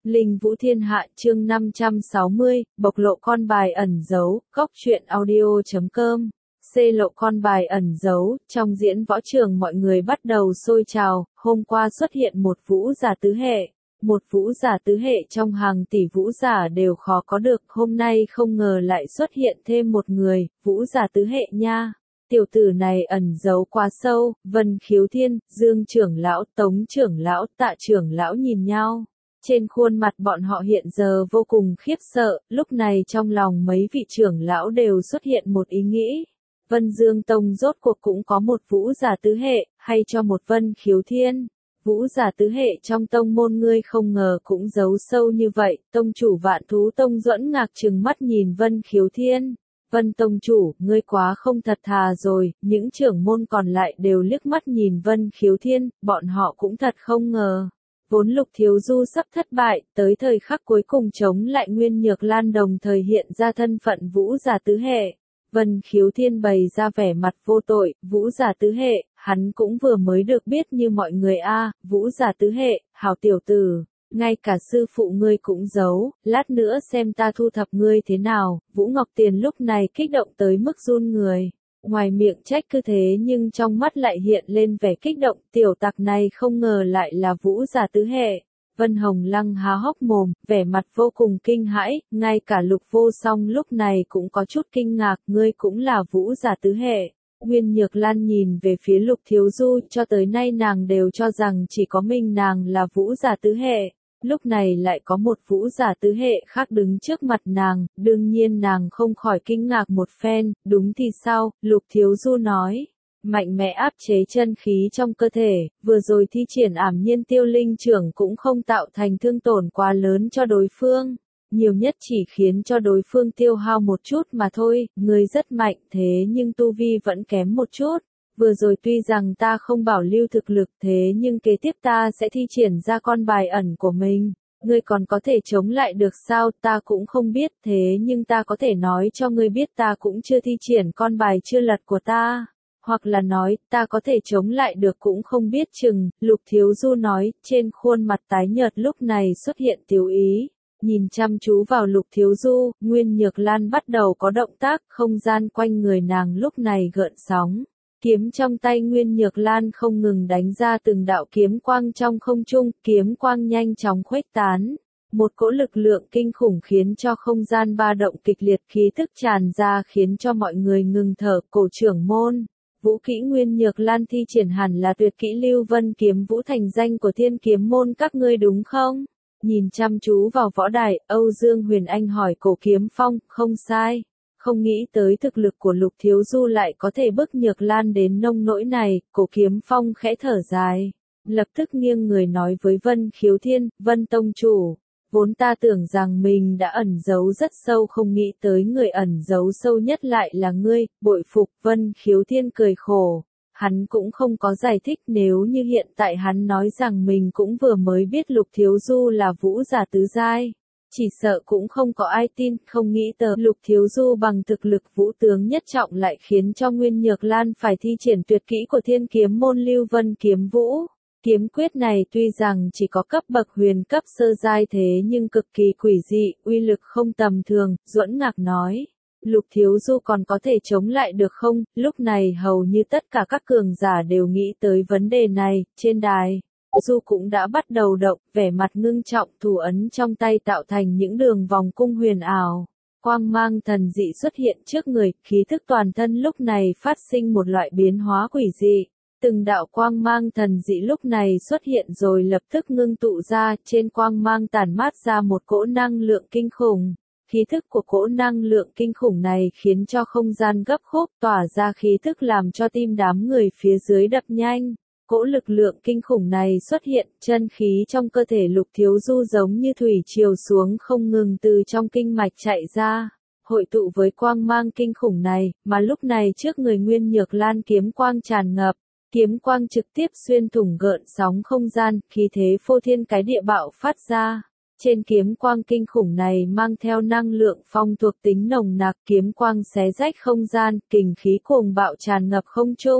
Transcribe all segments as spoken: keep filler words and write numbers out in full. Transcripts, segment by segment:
Linh Vũ Thiên Hạ chương năm trăm sáu mươi, bộc lộ con bài ẩn giấu, góc truyện audio chấm com. Xê lộ con bài ẩn giấu, trong diễn võ trường mọi người bắt đầu sôi trào, hôm qua xuất hiện một vũ giả tứ hệ. Một vũ giả tứ hệ trong hàng tỷ vũ giả đều khó có được, hôm nay không ngờ lại xuất hiện thêm một người, vũ giả tứ hệ nha. Tiểu tử này ẩn giấu quá sâu, Vân Khiếu Thiên, Dương trưởng lão, Tống trưởng lão, Tạ trưởng lão nhìn nhau. Trên khuôn mặt bọn họ hiện giờ vô cùng khiếp sợ, lúc này trong lòng mấy vị trưởng lão đều xuất hiện một ý nghĩ. Vân Dương Tông rốt cuộc cũng có một vũ giả tứ hệ, hay cho một Vân Khiếu Thiên. Vũ giả tứ hệ trong tông môn ngươi không ngờ cũng giấu sâu như vậy, tông chủ Vạn Thú Tông Duẫn ngạc trừng mắt nhìn Vân Khiếu Thiên. Vân tông chủ, ngươi quá không thật thà rồi, những trưởng môn còn lại đều liếc mắt nhìn Vân Khiếu Thiên, bọn họ cũng thật không ngờ. Vốn Lục Thiếu Du sắp thất bại, tới thời khắc cuối cùng chống lại Nguyên Nhược Lan đồng thời hiện ra thân phận vũ giả tứ hệ. Vân Khiếu Thiên bày ra vẻ mặt vô tội, vũ giả tứ hệ, hắn cũng vừa mới được biết như mọi người a, vũ giả tứ hệ, hảo tiểu tử, ngay cả sư phụ ngươi cũng giấu, lát nữa xem ta thu thập ngươi thế nào. Vũ Ngọc Tiền lúc này kích động tới mức run người. Ngoài miệng trách cứ thế nhưng trong mắt lại hiện lên vẻ kích động, tiểu tặc này không ngờ lại là vũ giả tứ hệ. Vân Hồng Lăng há hốc mồm, vẻ mặt vô cùng kinh hãi, ngay cả Lục Vô Song lúc này cũng có chút kinh ngạc, ngươi cũng là vũ giả tứ hệ. Nguyên Nhược Lan nhìn về phía Lục Thiếu Du, cho tới nay nàng đều cho rằng chỉ có mình nàng là vũ giả tứ hệ. Lúc này lại có một vũ giả tứ hệ khác đứng trước mặt nàng, đương nhiên nàng không khỏi kinh ngạc một phen, đúng thì sao, Lục Thiếu Du nói. Mạnh mẽ áp chế chân khí trong cơ thể, vừa rồi thi triển ảm nhiên tiêu linh trưởng cũng không tạo thành thương tổn quá lớn cho đối phương. Nhiều nhất chỉ khiến cho đối phương tiêu hao một chút mà thôi, người rất mạnh thế nhưng tu vi vẫn kém một chút. Vừa rồi tuy rằng ta không bảo lưu thực lực thế nhưng kế tiếp ta sẽ thi triển ra con bài ẩn của mình. Ngươi còn có thể chống lại được sao, ta cũng không biết thế nhưng ta có thể nói cho ngươi biết ta cũng chưa thi triển con bài chưa lật của ta. Hoặc là nói, ta có thể chống lại được cũng không biết chừng, Lục Thiếu Du nói, trên khuôn mặt tái nhợt lúc này xuất hiện tiêu ý. Nhìn chăm chú vào Lục Thiếu Du, Nguyên Nhược Lan bắt đầu có động tác, không gian quanh người nàng lúc này gợn sóng. Kiếm trong tay Nguyên Nhược Lan không ngừng đánh ra từng đạo kiếm quang trong không trung, kiếm quang nhanh chóng khuếch tán. Một cỗ lực lượng kinh khủng khiến cho không gian ba động kịch liệt, khí tức tràn ra khiến cho mọi người ngừng thở. Cổ trưởng môn, vũ kỹ Nguyên Nhược Lan thi triển hẳn là tuyệt kỹ Lưu Vân kiếm vũ thành danh của Thiên Kiếm môn các ngươi đúng không? Nhìn chăm chú vào võ đài, Âu Dương Huyền Anh hỏi Cổ Kiếm Phong, không sai. Không nghĩ tới thực lực của Lục Thiếu Du lại có thể bức Nhược Lan đến nông nỗi này, Cổ Kiếm Phong khẽ thở dài. Lập tức nghiêng người nói với Vân Khiếu Thiên, Vân Tông Chủ. Vốn ta tưởng rằng mình đã ẩn giấu rất sâu, không nghĩ tới người ẩn giấu sâu nhất lại là ngươi, bội phục. Vân Khiếu Thiên cười khổ. Hắn cũng không có giải thích, nếu như hiện tại hắn nói rằng mình cũng vừa mới biết Lục Thiếu Du là vũ giả tứ giai. Chỉ sợ cũng không có ai tin, không nghĩ tới Lục Thiếu Du bằng thực lực vũ tướng nhất trọng lại khiến cho Nguyên Nhược Lan phải thi triển tuyệt kỹ của Thiên Kiếm môn Lưu Vân kiếm vũ. Kiếm quyết này tuy rằng chỉ có cấp bậc huyền cấp sơ giai thế nhưng cực kỳ quỷ dị, uy lực không tầm thường, Duẫn Ngạc nói. Lục Thiếu Du còn có thể chống lại được không? Lúc này hầu như tất cả các cường giả đều nghĩ tới vấn đề này, trên đài. Du cũng đã bắt đầu động, vẻ mặt ngưng trọng, thủ ấn trong tay tạo thành những đường vòng cung huyền ảo. Quang mang thần dị xuất hiện trước người, khí thức toàn thân lúc này phát sinh một loại biến hóa quỷ dị. Từng đạo quang mang thần dị lúc này xuất hiện rồi lập tức ngưng tụ ra, trên quang mang tản mát ra một cỗ năng lượng kinh khủng. Khí thức của cỗ năng lượng kinh khủng này khiến cho không gian gấp khúc, tỏa ra khí thức làm cho tim đám người phía dưới đập nhanh. Cỗ lực lượng kinh khủng này xuất hiện, chân khí trong cơ thể Lục Thiếu Du giống như thủy triều xuống không ngừng từ trong kinh mạch chạy ra, hội tụ với quang mang kinh khủng này, mà lúc này trước người Nguyên Nhược Lan kiếm quang tràn ngập, kiếm quang trực tiếp xuyên thủng gợn sóng không gian, khí thế phô thiên cái địa bạo phát ra. Trên kiếm quang kinh khủng này mang theo năng lượng phong thuộc tính nồng nặc, kiếm quang xé rách không gian, kình khí cuồng bạo tràn ngập không trung.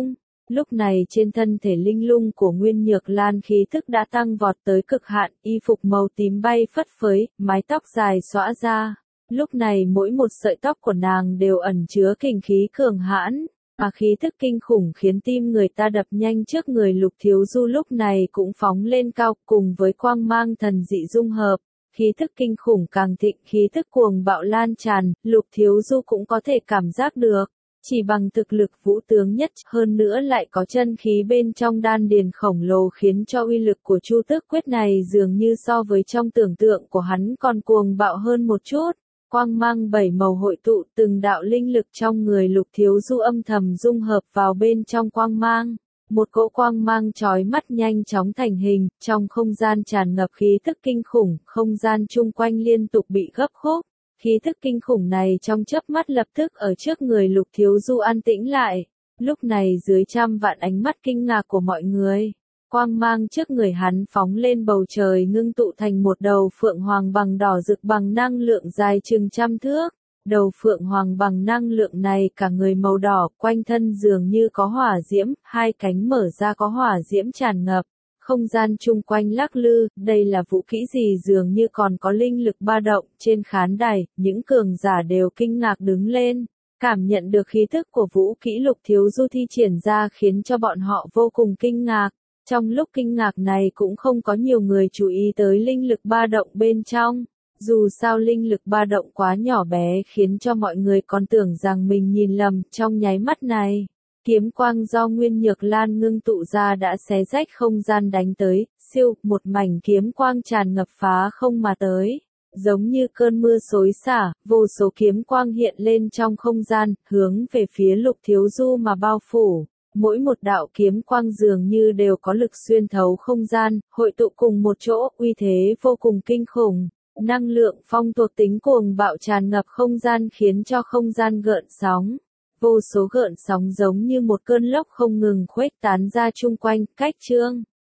Lúc này trên thân thể linh lung của Nguyên Nhược Lan khí thức đã tăng vọt tới cực hạn, y phục màu tím bay phất phới, mái tóc dài xõa ra. Lúc này mỗi một sợi tóc của nàng đều ẩn chứa kình khí cường hãn, mà khí thức kinh khủng khiến tim người ta đập nhanh trước người Lục Thiếu Du lúc này cũng phóng lên cao cùng với quang mang thần dị dung hợp. Khí thức kinh khủng càng thịnh, khí thức cuồng bạo lan tràn, Lục Thiếu Du cũng có thể cảm giác được. Chỉ bằng thực lực vũ tướng nhất, hơn nữa lại có chân khí bên trong đan điền khổng lồ khiến cho uy lực của Chu Tước Quyết này dường như so với trong tưởng tượng của hắn còn cuồng bạo hơn một chút. Quang mang bảy màu hội tụ, từng đạo linh lực trong người Lục Thiếu Du âm thầm dung hợp vào bên trong quang mang. Một cỗ quang mang chói mắt nhanh chóng thành hình, trong không gian tràn ngập khí thức kinh khủng, không gian chung quanh liên tục bị gấp khúc. Khí thức kinh khủng này trong chớp mắt lập tức ở trước người Lục Thiếu Du an tĩnh lại. Lúc này dưới trăm vạn ánh mắt kinh ngạc của mọi người, quang mang trước người hắn phóng lên bầu trời ngưng tụ thành một đầu phượng hoàng bằng đỏ rực bằng năng lượng dài chừng trăm thước. Đầu phượng hoàng bằng năng lượng này cả người màu đỏ, quanh thân dường như có hỏa diễm, hai cánh mở ra có hỏa diễm tràn ngập. Không gian chung quanh lắc lư, đây là vũ kỹ gì dường như còn có linh lực ba động. Trên khán đài, những cường giả đều kinh ngạc đứng lên. Cảm nhận được khí thức của vũ kỹ Lục Thiếu Du thi triển ra khiến cho bọn họ vô cùng kinh ngạc. Trong lúc kinh ngạc này cũng không có nhiều người chú ý tới linh lực ba động bên trong. Dù sao linh lực ba động quá nhỏ bé khiến cho mọi người còn tưởng rằng mình nhìn lầm. Trong nháy mắt này, kiếm quang do Nguyên Nhược Lan ngưng tụ ra đã xé rách không gian đánh tới, siêu, một mảnh kiếm quang tràn ngập phá không mà tới. Giống như cơn mưa xối xả, vô số kiếm quang hiện lên trong không gian, hướng về phía Lục Thiếu Du mà bao phủ. Mỗi một đạo kiếm quang dường như đều có lực xuyên thấu không gian, hội tụ cùng một chỗ, uy thế vô cùng kinh khủng. Năng lượng phong thuộc tính cuồng bạo tràn ngập không gian khiến cho không gian gợn sóng. Vô số gợn sóng giống như một cơn lốc không ngừng khuếch tán ra chung quanh, cách chương.